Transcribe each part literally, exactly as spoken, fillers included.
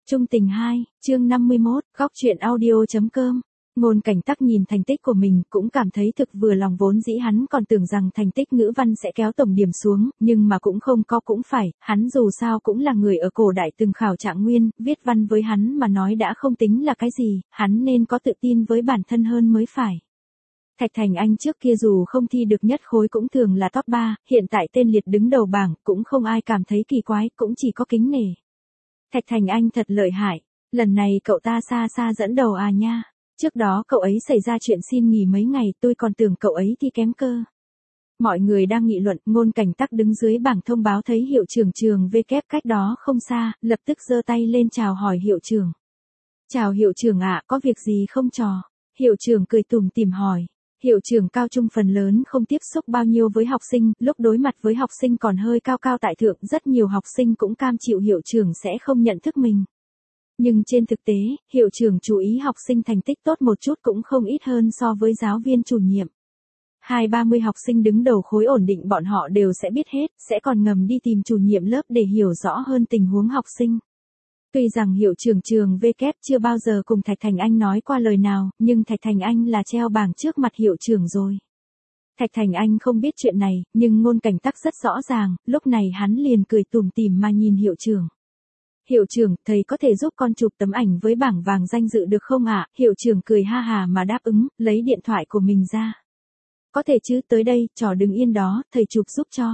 Trung tình hai, chương năm mươi mốt, góc truyện audio.com. Ngôn Cảnh Tắc nhìn thành tích của mình cũng cảm thấy thực vừa lòng, vốn dĩ hắn còn tưởng rằng thành tích ngữ văn sẽ kéo tổng điểm xuống, nhưng mà cũng không có cũng phải, hắn dù sao cũng là người ở cổ đại từng khảo trạng nguyên, viết văn với hắn mà nói đã không tính là cái gì, hắn nên có tự tin với bản thân hơn mới phải. Thạch Thành Anh trước kia dù không thi được nhất khối cũng thường là top ba, hiện tại tên liệt đứng đầu bảng, cũng không ai cảm thấy kỳ quái, cũng chỉ có kính nể. Thạch Thành Anh thật lợi hại, lần này cậu ta xa xa dẫn đầu à nha. Trước đó cậu ấy xảy ra chuyện xin nghỉ mấy ngày, tôi còn tưởng cậu ấy thi kém cơ. Mọi người đang nghị luận, Ngôn Cảnh Tắc đứng dưới bảng thông báo thấy hiệu trưởng trường V kép cách đó không xa, lập tức giơ tay lên chào hỏi hiệu trưởng. Chào hiệu trưởng ạ, có việc gì không trò? Hiệu trưởng cười tủm tỉm hỏi. Hiệu trưởng cao trung phần lớn không tiếp xúc bao nhiêu với học sinh, lúc đối mặt với học sinh còn hơi cao cao tại thượng, rất nhiều học sinh cũng cam chịu hiệu trưởng sẽ không nhận thức mình. Nhưng trên thực tế, hiệu trưởng chú ý học sinh thành tích tốt một chút cũng không ít hơn so với giáo viên chủ nhiệm. Hai ba mươi học sinh đứng đầu khối ổn định bọn họ đều sẽ biết hết, sẽ còn ngầm đi tìm chủ nhiệm lớp để hiểu rõ hơn tình huống học sinh. Tuy rằng hiệu trưởng trường V kép chưa bao giờ cùng Thạch Thành Anh nói qua lời nào, nhưng Thạch Thành Anh là treo bảng trước mặt hiệu trưởng rồi. Thạch Thành Anh không biết chuyện này, nhưng Ngôn Cảnh Tắc rất rõ ràng, lúc này hắn liền cười tủm tỉm mà nhìn hiệu trưởng. Hiệu trưởng, thầy có thể giúp con chụp tấm ảnh với bảng vàng danh dự được không ạ? Hiệu trưởng cười ha hà mà đáp ứng, lấy điện thoại của mình ra. Có thể chứ, tới đây, trò đừng yên đó, thầy chụp giúp cho.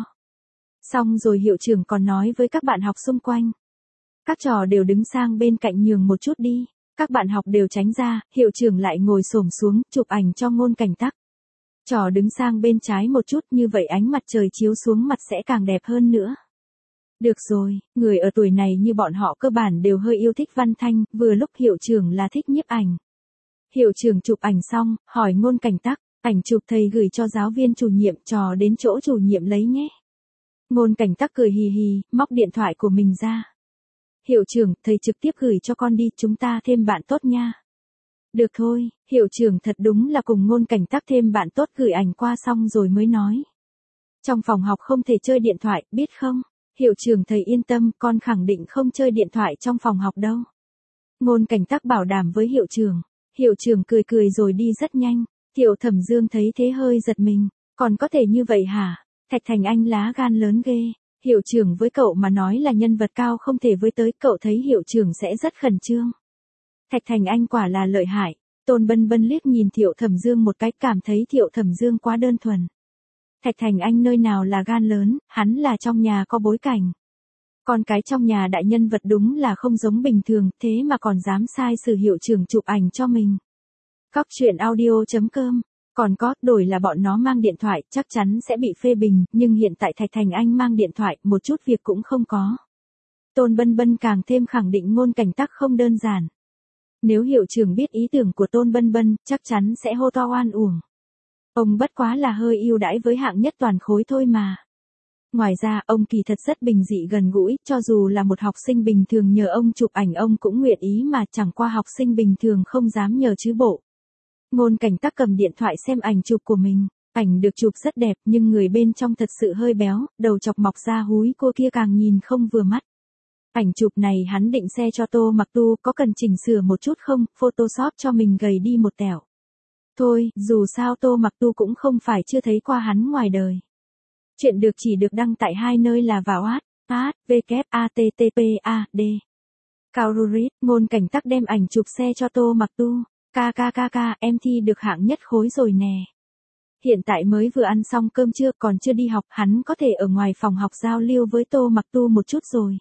Xong rồi hiệu trưởng còn nói với các bạn học xung quanh. Các trò đều đứng sang bên cạnh nhường một chút đi. Các bạn học đều tránh ra, hiệu trưởng lại ngồi xổm xuống, chụp ảnh cho Ngôn Cảnh Tắc. Trò đứng sang bên trái một chút, như vậy ánh mặt trời chiếu xuống mặt sẽ càng đẹp hơn nữa. Được rồi, người ở tuổi này như bọn họ cơ bản đều hơi yêu thích văn thanh, vừa lúc hiệu trưởng là thích nhiếp ảnh. Hiệu trưởng chụp ảnh xong, hỏi Ngôn Cảnh Tắc, ảnh chụp thầy gửi cho giáo viên chủ nhiệm, trò đến chỗ chủ nhiệm lấy nhé. Ngôn Cảnh Tắc cười hì hì, móc điện thoại của mình ra. Hiệu trưởng, thầy trực tiếp gửi cho con đi, chúng ta thêm bạn tốt nha. Được thôi, hiệu trưởng thật đúng là cùng Ngôn Cảnh Tắc thêm bạn tốt, gửi ảnh qua xong rồi mới nói. Trong phòng học không thể chơi điện thoại, biết không? Hiệu trưởng thầy yên tâm, con khẳng định không chơi điện thoại trong phòng học đâu. Ngôn Cảnh Tắc bảo đảm với hiệu trưởng. Hiệu trưởng cười cười rồi đi rất nhanh. Thiệu Thẩm Dương thấy thế hơi giật mình. Còn có thể như vậy hả? Thạch Thành Anh lá gan lớn ghê. Hiệu trưởng với cậu mà nói là nhân vật cao không thể với tới, cậu thấy hiệu trưởng sẽ rất khẩn trương. Thạch Thành Anh quả là lợi hại. Tôn Bân Bân liếc nhìn Thiệu Thẩm Dương một cái, cảm thấy Thiệu Thẩm Dương quá đơn thuần. Thạch Thành Anh nơi nào là gan lớn, hắn là trong nhà có bối cảnh. Con cái trong nhà đại nhân vật đúng là không giống bình thường, thế mà còn dám sai sử hiệu trưởng chụp ảnh cho mình. Góc truyện audio.com. Còn có, đổi là bọn nó mang điện thoại, chắc chắn sẽ bị phê bình, nhưng hiện tại Thạch Thành Anh mang điện thoại, một chút việc cũng không có. Tôn Bân Bân càng thêm khẳng định Ngôn Cảnh Tắc không đơn giản. Nếu hiệu trưởng biết ý tưởng của Tôn Bân Bân, chắc chắn sẽ hô to oan uổng. Ông bất quá là hơi ưu đãi với hạng nhất toàn khối thôi mà. Ngoài ra, ông kỳ thật rất bình dị gần gũi, cho dù là một học sinh bình thường nhờ ông chụp ảnh ông cũng nguyện ý mà, chẳng qua học sinh bình thường không dám nhờ chứ bộ. Ngôn Cảnh Tắc cầm điện thoại xem ảnh chụp của mình, ảnh được chụp rất đẹp nhưng người bên trong thật sự hơi béo, đầu chọc mọc ra húi, cô kia càng nhìn không vừa mắt. Ảnh chụp này hắn định share cho Tô Mặc Tu, có cần chỉnh sửa một chút không, Photoshop cho mình gầy đi một tẹo. Thôi, dù sao Tô Mặc Tu cũng không phải chưa thấy qua hắn ngoài đời. Chuyện được chỉ được đăng tại hai nơi là vào ad, ad, w, a t t p a d. Kaururit, Ngôn Cảnh Tắc đem ảnh chụp share cho Tô Mặc Tu. Ca ca ca ca, em thi được hạng nhất khối rồi nè. Hiện tại mới vừa ăn xong cơm trưa, còn chưa đi học, hắn có thể ở ngoài phòng học giao lưu với Tô Mặc Tu một chút rồi.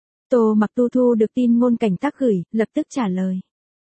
Tô Mặc Tu thu được tin Ngôn Cảnh Tắc gửi, lập tức trả lời.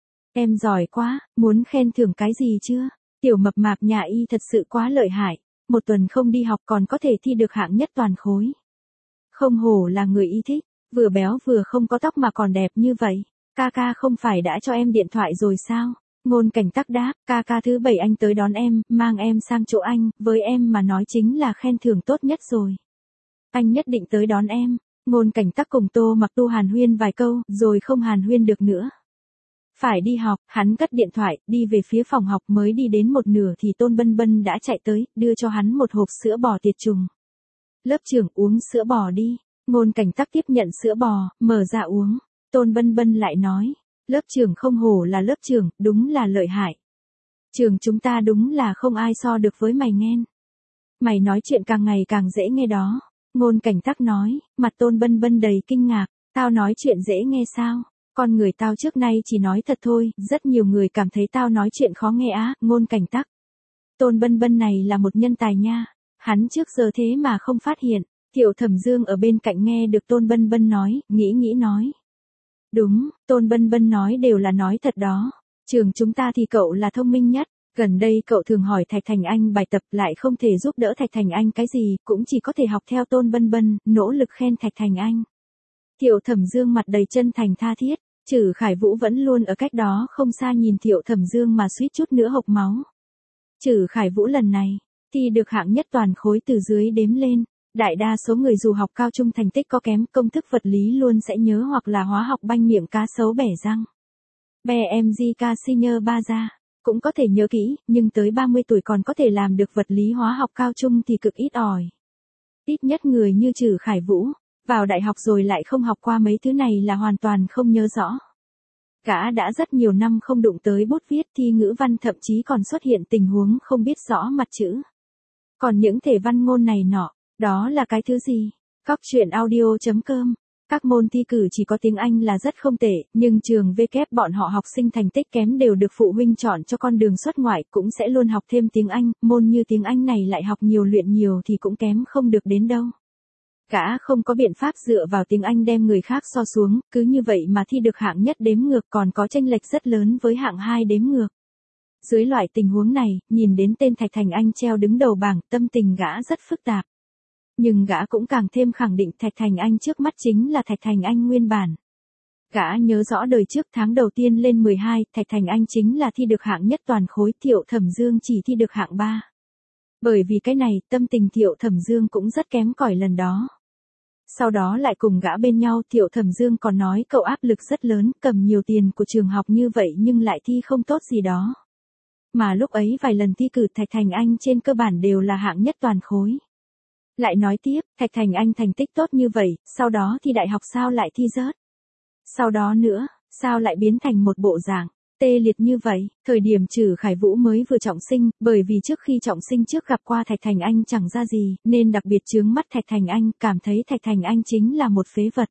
Em giỏi quá, muốn khen thưởng cái gì chưa? Tiểu mập mạp nhà y thật sự quá lợi hại, một tuần không đi học còn có thể thi được hạng nhất toàn khối. Không hổ là người y thích, vừa béo vừa không có tóc mà còn đẹp như vậy. Ca ca không phải đã cho em điện thoại rồi sao? Ngôn Cảnh Tắc đáp, ca ca thứ bảy anh tới đón em, mang em sang chỗ anh, với em mà nói chính là khen thưởng tốt nhất rồi. Anh nhất định tới đón em. Ngôn Cảnh Tắc cùng Tô Mặc Tu hàn huyên vài câu, rồi không hàn huyên được nữa. Phải đi học, hắn cất điện thoại, đi về phía phòng học, mới đi đến một nửa thì Tôn Bân Bân đã chạy tới, đưa cho hắn một hộp sữa bò tiệt trùng. Lớp trưởng uống sữa bò đi. Ngôn Cảnh Tắc tiếp nhận sữa bò, mở ra uống. Tôn Bân Bân lại nói, lớp trưởng không hổ là lớp trưởng, đúng là lợi hại. Trường chúng ta đúng là không ai so được với mày nghen. Mày nói chuyện càng ngày càng dễ nghe đó. Ngôn Cảnh Tắc nói, mặt Tôn Bân Bân đầy kinh ngạc, tao nói chuyện dễ nghe sao? Con người tao trước nay chỉ nói thật thôi, rất nhiều người cảm thấy tao nói chuyện khó nghe á, Ngôn Cảnh Tắc. Tôn Bân Bân này là một nhân tài nha, hắn trước giờ thế mà không phát hiện. Thiệu Thẩm Dương ở bên cạnh nghe được Tôn Bân Bân nói, nghĩ nghĩ nói. Đúng, Tôn Bân Bân nói đều là nói thật đó. Trường chúng ta thì cậu là thông minh nhất. Gần đây cậu thường hỏi Thạch Thành Anh bài tập lại không thể giúp đỡ Thạch Thành Anh cái gì, cũng chỉ có thể học theo Tôn Bân Bân, nỗ lực khen Thạch Thành Anh. Thiệu Thẩm Dương mặt đầy chân thành tha thiết, Trử Khải Vũ vẫn luôn ở cách đó không xa nhìn Thiệu Thẩm Dương mà suýt chút nữa hộc máu. Trử Khải Vũ lần này, thi được hạng nhất toàn khối từ dưới đếm lên. Đại đa số người dù học cao trung thành tích có kém, công thức vật lý luôn sẽ nhớ hoặc là hóa học banh miệng cá sấu bẻ răng. B M G K Senior ba ra, cũng có thể nhớ kỹ, nhưng tới ba mươi tuổi còn có thể làm được vật lý hóa học cao trung thì cực ít ỏi. Ít nhất người như Trử Khải Vũ, vào đại học rồi lại không học qua mấy thứ này là hoàn toàn không nhớ rõ. Gã đã rất nhiều năm không đụng tới bút viết thi ngữ văn, thậm chí còn xuất hiện tình huống không biết rõ mặt chữ. Còn những thể văn ngôn này nọ, đó là cái thứ gì? Góc truyện audio chấm com. Các môn thi cử chỉ có tiếng Anh là rất không tệ, nhưng trường V kép bọn họ học sinh thành tích kém đều được phụ huynh chọn cho con đường xuất ngoại, cũng sẽ luôn học thêm tiếng Anh, môn như tiếng Anh này lại học nhiều luyện nhiều thì cũng kém không được đến đâu. Gã không có biện pháp dựa vào tiếng Anh đem người khác so xuống, cứ như vậy mà thi được hạng nhất đếm ngược, còn có chênh lệch rất lớn với hạng hai đếm ngược. Dưới loại tình huống này, nhìn đến tên Thạch Thành Anh treo đứng đầu bảng, tâm tình gã rất phức tạp. Nhưng gã cũng càng thêm khẳng định Thạch Thành Anh trước mắt chính là Thạch Thành Anh nguyên bản. Gã nhớ rõ đời trước tháng đầu tiên lên mười hai, Thạch Thành Anh chính là thi được hạng nhất toàn khối, Thiệu Thẩm Dương chỉ thi được hạng ba. Bởi vì cái này, tâm tình Thiệu Thẩm Dương cũng rất kém cỏi lần đó. Sau đó lại cùng gã bên nhau, Thiệu Thẩm Dương còn nói cậu áp lực rất lớn, cầm nhiều tiền của trường học như vậy nhưng lại thi không tốt gì đó. Mà lúc ấy vài lần thi cử Thạch Thành Anh trên cơ bản đều là hạng nhất toàn khối. Lại nói tiếp, Thạch Thành Anh thành tích tốt như vậy, sau đó thì đại học sao lại thi rớt? Sau đó nữa, sao lại biến thành một bộ dạng tê liệt như vậy? Thời điểm Trử Khải Vũ mới vừa trọng sinh, bởi vì trước khi trọng sinh trước gặp qua Thạch Thành Anh chẳng ra gì, nên đặc biệt chướng mắt Thạch Thành Anh, cảm thấy Thạch Thành Anh chính là một phế vật.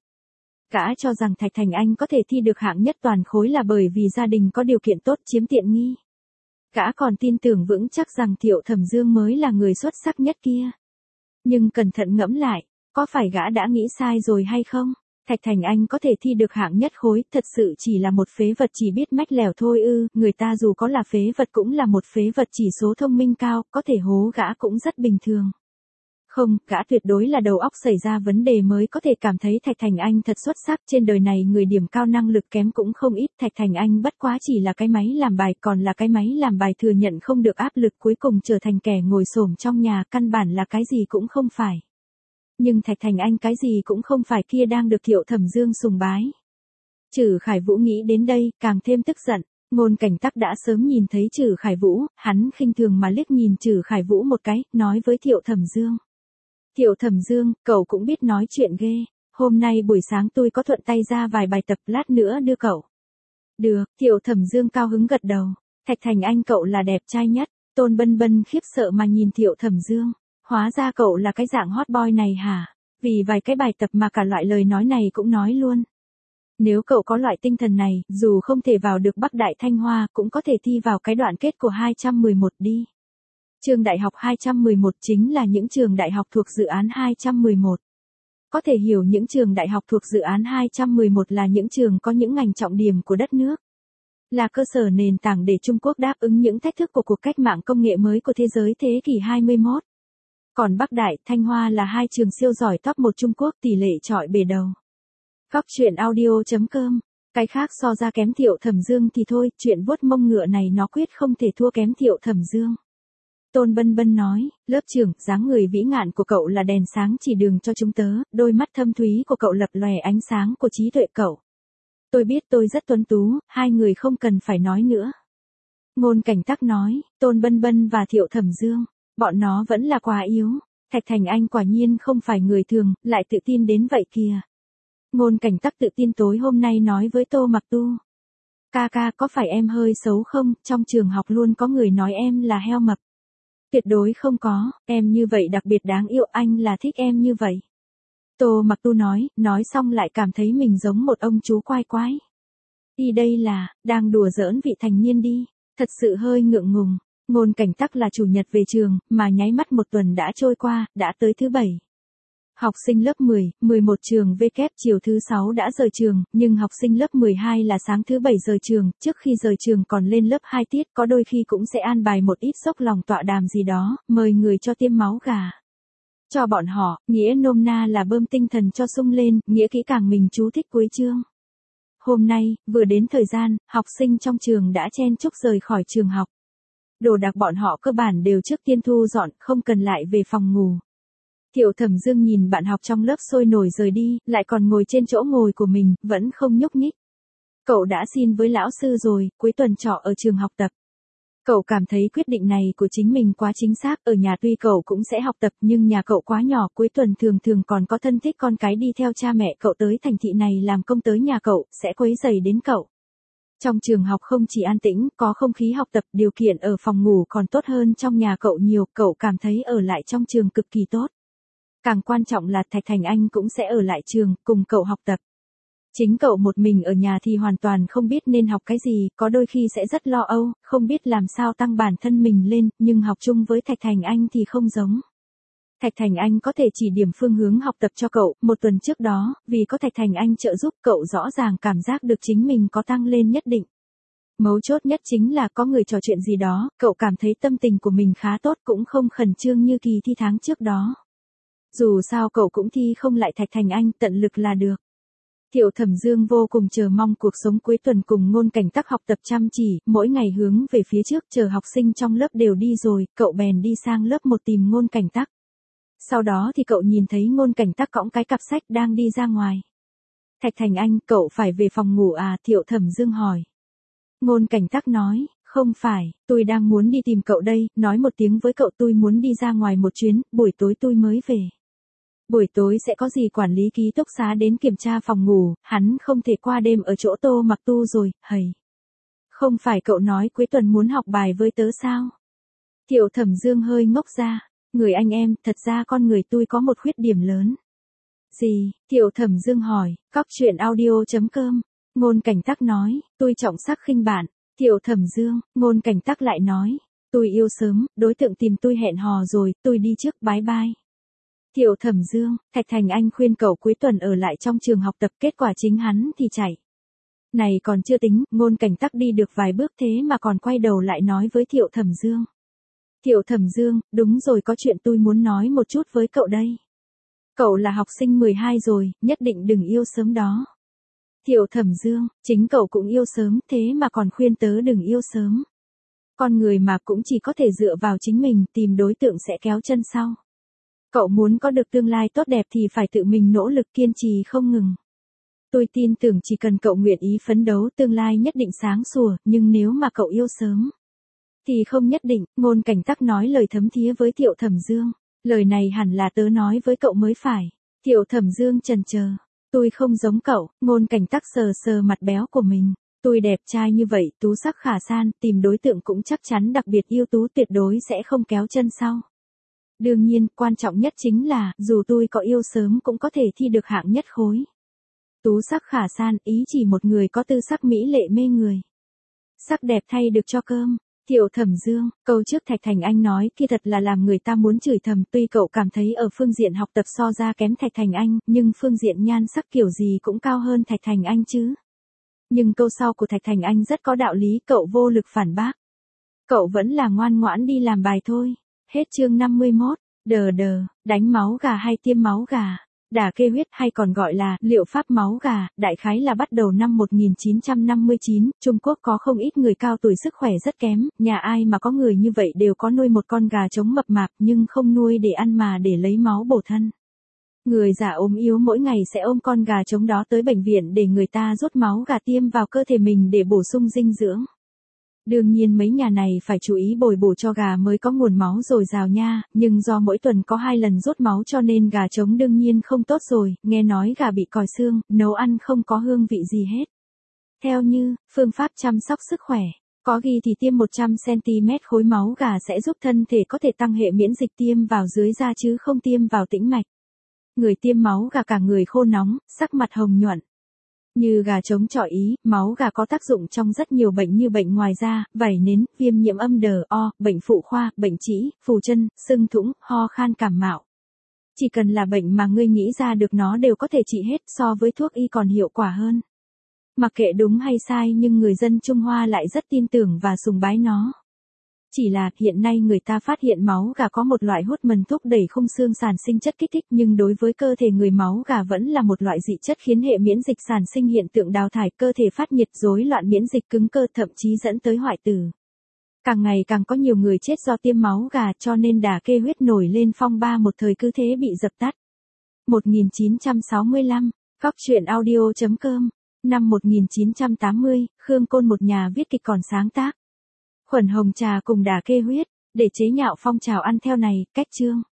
Gã cho rằng Thạch Thành Anh có thể thi được hạng nhất toàn khối là bởi vì gia đình có điều kiện tốt chiếm tiện nghi. Gã còn tin tưởng vững chắc rằng Thiệu Thẩm Dương mới là người xuất sắc nhất kia. Nhưng cẩn thận ngẫm lại, có phải gã đã nghĩ sai rồi hay không? Thạch Thành Anh có thể thi được hạng nhất khối, thật sự chỉ là một phế vật chỉ biết mách lèo thôi ư, người ta dù có là phế vật cũng là một phế vật chỉ số thông minh cao, có thể hố gã cũng rất bình thường. Không, gã tuyệt đối là đầu óc xảy ra vấn đề mới có thể cảm thấy Thạch Thành Anh thật xuất sắc, trên đời này người điểm cao năng lực kém cũng không ít, Thạch Thành Anh bất quá chỉ là cái máy làm bài, còn là cái máy làm bài thừa nhận không được áp lực, cuối cùng trở thành kẻ ngồi xổm trong nhà, căn bản là cái gì cũng không phải. Nhưng Thạch Thành Anh cái gì cũng không phải kia đang được Thiệu Thẩm Dương sùng bái. Trử Khải Vũ nghĩ đến đây, càng thêm tức giận. Ngôn Cảnh Tắc đã sớm nhìn thấy Trử Khải Vũ, hắn khinh thường mà liếc nhìn Trử Khải Vũ một cái, nói với Thiệu Thẩm Dương. Thiệu Thẩm Dương, cậu cũng biết nói chuyện ghê. Hôm nay buổi sáng tôi có thuận tay ra vài bài tập, lát nữa đưa cậu. Được, Thiệu Thẩm Dương cao hứng gật đầu. Thạch Thành Anh cậu là đẹp trai nhất. Tôn Bân Bân khiếp sợ mà nhìn Thiệu Thẩm Dương. Hóa ra cậu là cái dạng hot boy này hả? Vì vài cái bài tập mà cả loại lời nói này cũng nói luôn. Nếu cậu có loại tinh thần này, dù không thể vào được Bắc Đại Thanh Hoa, cũng có thể thi vào cái đoạn kết của hai trăm mười một đi. Trường đại học hai trăm mười một chính là những trường đại học thuộc dự án hai trăm mười một. Có thể hiểu những trường đại học thuộc dự án hai trăm mười một là những trường có những ngành trọng điểm của đất nước. Là cơ sở nền tảng để Trung Quốc đáp ứng những thách thức của cuộc cách mạng công nghệ mới của thế giới thế kỷ hai mươi mốt. Còn Bắc Đại, Thanh Hoa là hai trường siêu giỏi top một Trung Quốc, tỷ lệ chọi bề đầu. Góc truyện audio chấm com. Cái khác so ra kém Thiệu Thẩm Dương thì thôi, chuyện vuốt mông ngựa này nó quyết không thể thua kém Thiệu Thẩm Dương. Tôn Bân Bân nói, lớp trưởng, dáng người vĩ ngạn của cậu là đèn sáng chỉ đường cho chúng tớ, đôi mắt thâm thúy của cậu lập lòe ánh sáng của trí tuệ cậu. Tôi biết tôi rất tuấn tú, hai người không cần phải nói nữa. Ngôn Cảnh Tắc nói, Tôn Bân Bân và Thiệu Thẩm Dương, bọn nó vẫn là quá yếu. Thạch Thành Anh quả nhiên không phải người thường, lại tự tin đến vậy kìa. Ngôn Cảnh Tắc tự tin tối hôm nay nói với Tô Mặc Tu. Ca ca có phải em hơi xấu không, trong trường học luôn có người nói em là heo mập. Tuyệt đối không có, em như vậy đặc biệt đáng yêu, anh là thích em như vậy. Tô Mặc Tu nói, nói xong lại cảm thấy mình giống một ông chú quái quái. Y đây là, đang đùa giỡn vị thành niên đi, thật sự hơi ngượng ngùng. Ngôn Cảnh Tắc là chủ nhật về trường, mà nháy mắt một tuần đã trôi qua, đã tới thứ bảy. Học sinh lớp mười, mười một trường V kép chiều thứ sáu đã rời trường, nhưng học sinh lớp mười hai là sáng thứ bảy rời trường, trước khi rời trường còn lên lớp hai tiết, có đôi khi cũng sẽ an bài một ít dốc lòng tọa đàm gì đó, mời người cho tiêm máu gà. Cho bọn họ, nghĩa nôm na là bơm tinh thần cho sung lên, nghĩa kỹ càng mình chú thích cuối chương. Hôm nay, vừa đến thời gian, học sinh trong trường đã chen chúc rời khỏi trường học. Đồ đạc bọn họ cơ bản đều trước tiên thu dọn, không cần lại về phòng ngủ. Thiệu Thẩm Dương nhìn bạn học trong lớp sôi nổi rời đi, lại còn ngồi trên chỗ ngồi của mình, vẫn không nhúc nhích. Cậu đã xin với lão sư rồi, cuối tuần trọ ở trường học tập. Cậu cảm thấy quyết định này của chính mình quá chính xác, ở nhà tuy cậu cũng sẽ học tập nhưng nhà cậu quá nhỏ, cuối tuần thường thường còn có thân thích con cái đi theo cha mẹ cậu tới thành thị này làm công tới nhà cậu, sẽ quấy rầy đến cậu. Trong trường học không chỉ an tĩnh, có không khí học tập, điều kiện ở phòng ngủ còn tốt hơn trong nhà cậu nhiều, cậu cảm thấy ở lại trong trường cực kỳ tốt. Càng quan trọng là Thạch Thành Anh cũng sẽ ở lại trường, cùng cậu học tập. Chính cậu một mình ở nhà thì hoàn toàn không biết nên học cái gì, có đôi khi sẽ rất lo âu, không biết làm sao tăng bản thân mình lên, nhưng học chung với Thạch Thành Anh thì không giống. Thạch Thành Anh có thể chỉ điểm phương hướng học tập cho cậu, một tuần trước đó, vì có Thạch Thành Anh trợ giúp cậu rõ ràng cảm giác được chính mình có tăng lên nhất định. Mấu chốt nhất chính là có người trò chuyện gì đó, cậu cảm thấy tâm tình của mình khá tốt cũng không khẩn trương như kỳ thi tháng trước đó. Dù sao cậu cũng thi không lại Thạch Thành Anh, tận lực là được. Thiệu Thẩm Dương vô cùng chờ mong cuộc sống cuối tuần cùng Ngôn Cảnh Tắc học tập chăm chỉ, mỗi ngày hướng về phía trước, chờ học sinh trong lớp đều đi rồi, cậu bèn đi sang lớp một tìm Ngôn Cảnh Tắc. Sau đó thì cậu nhìn thấy Ngôn Cảnh Tắc cõng cái cặp sách đang đi ra ngoài. Thạch Thành Anh, cậu phải về phòng ngủ à? Thiệu Thẩm Dương hỏi. Ngôn Cảnh Tắc nói, không phải, tôi đang muốn đi tìm cậu đây, nói một tiếng với cậu tôi muốn đi ra ngoài một chuyến, buổi tối tôi mới về. Buổi tối sẽ có gì quản lý ký túc xá đến kiểm tra phòng ngủ, hắn không thể qua đêm ở chỗ Tô Mặc Tu rồi, hầy. Không phải cậu nói cuối tuần muốn học bài với tớ sao? Thiệu Thẩm Dương hơi ngốc ra, người anh em, thật ra con người tôi có một khuyết điểm lớn. Gì? Thiệu Thẩm Dương hỏi, cóc truyện audio chấm com. Ngôn Cảnh Tắc nói, tôi trọng sắc khinh bạn. Thiệu Thẩm Dương, Ngôn Cảnh Tắc lại nói, tôi yêu sớm, đối tượng tìm tôi hẹn hò rồi, tôi đi trước, bye bye. Thiệu Thẩm Dương, Thạch Thành Anh khuyên cậu cuối tuần ở lại trong trường học tập, kết quả chính hắn thì chạy. Này còn chưa tính, Ngôn Cảnh Tắc đi được vài bước thế mà còn quay đầu lại nói với Thiệu Thẩm Dương. Thiệu Thẩm Dương, đúng rồi, có chuyện tôi muốn nói một chút với cậu đây. Cậu là học sinh mười hai rồi, nhất định đừng yêu sớm đó. Thiệu Thẩm Dương, chính cậu cũng yêu sớm, thế mà còn khuyên tớ đừng yêu sớm. Con người mà cũng chỉ có thể dựa vào chính mình, tìm đối tượng sẽ kéo chân sau. Cậu muốn có được tương lai tốt đẹp thì phải tự mình nỗ lực kiên trì không ngừng. Tôi tin tưởng chỉ cần cậu nguyện ý phấn đấu tương lai nhất định sáng sủa, nhưng nếu mà cậu yêu sớm, thì không nhất định. Ngôn Cảnh Tắc nói lời thấm thía với Thiệu Thẩm Dương. Lời này hẳn là tớ nói với cậu mới phải. Thiệu Thẩm Dương chần chờ. Tôi không giống cậu. Ngôn Cảnh Tắc sờ sờ mặt béo của mình. Tôi đẹp trai như vậy, tú sắc khả san, tìm đối tượng cũng chắc chắn đặc biệt ưu tú, tuyệt đối sẽ không kéo chân sau. Đương nhiên, quan trọng nhất chính là, dù tôi có yêu sớm cũng có thể thi được hạng nhất khối. Tú sắc khả san, ý chỉ một người có tư sắc mỹ lệ mê người. Sắc đẹp thay được cho cơm. Thiệu Thẩm Dương, câu trước Thạch Thành Anh nói kia thật là làm người ta muốn chửi thầm, tuy cậu cảm thấy ở phương diện học tập so ra kém Thạch Thành Anh, nhưng phương diện nhan sắc kiểu gì cũng cao hơn Thạch Thành Anh chứ. Nhưng câu sau của Thạch Thành Anh rất có đạo lý, cậu vô lực phản bác. Cậu vẫn là ngoan ngoãn đi làm bài thôi. Hết chương năm mươi mốt, đờ đờ, đánh máu gà hay tiêm máu gà. Đả kê huyết hay còn gọi là liệu pháp máu gà, đại khái là bắt đầu năm một nghìn chín trăm năm mươi chín, Trung Quốc có không ít người cao tuổi sức khỏe rất kém, nhà ai mà có người như vậy đều có nuôi một con gà trống mập mạp nhưng không nuôi để ăn mà để lấy máu bổ thân. Người già ốm yếu mỗi ngày sẽ ôm con gà trống đó tới bệnh viện để người ta rút máu gà tiêm vào cơ thể mình để bổ sung dinh dưỡng. Đương nhiên mấy nhà này phải chú ý bồi bổ cho gà mới có nguồn máu dồi dào nha, nhưng do mỗi tuần có hai lần rút máu cho nên gà trống đương nhiên không tốt rồi, nghe nói gà bị còi xương, nấu ăn không có hương vị gì hết. Theo như, phương pháp chăm sóc sức khỏe, có ghi thì tiêm một trăm xăng-ti-mét khối máu gà sẽ giúp thân thể có thể tăng hệ miễn dịch tiêm vào dưới da chứ không tiêm vào tĩnh mạch. Người tiêm máu gà cả người khô nóng, sắc mặt hồng nhuận. Như gà trống chọi Ý, máu gà có tác dụng trong rất nhiều bệnh như bệnh ngoài da, vảy nến, viêm nhiễm âm đờ o, bệnh phụ khoa, bệnh trĩ, phù chân, sưng thủng, ho khan cảm mạo. Chỉ cần là bệnh mà ngươi nghĩ ra được nó đều có thể trị hết, so với thuốc y còn hiệu quả hơn. Mặc kệ đúng hay sai nhưng người dân Trung Hoa lại rất tin tưởng và sùng bái nó. Chỉ là hiện nay người ta phát hiện máu gà có một loại hút mần thúc đẩy khung xương sản sinh chất kích thích, nhưng đối với cơ thể người máu gà vẫn là một loại dị chất khiến hệ miễn dịch sản sinh hiện tượng đào thải, cơ thể phát nhiệt, rối loạn miễn dịch, cứng cơ, thậm chí dẫn tới hoại tử. Càng ngày càng có nhiều người chết do tiêm máu gà, cho nên đà kê huyết nổi lên phong ba một thời cứ thế bị dập tắt. một nghìn chín trăm sáu mươi lăm, Góc truyện audio chấm com. Năm một nghìn chín trăm tám mươi, Khương Côn, một nhà viết kịch còn sáng tác khuẩn hồng trà cùng đà kê huyết, để chế nhạo phong trào ăn theo này, cách chương.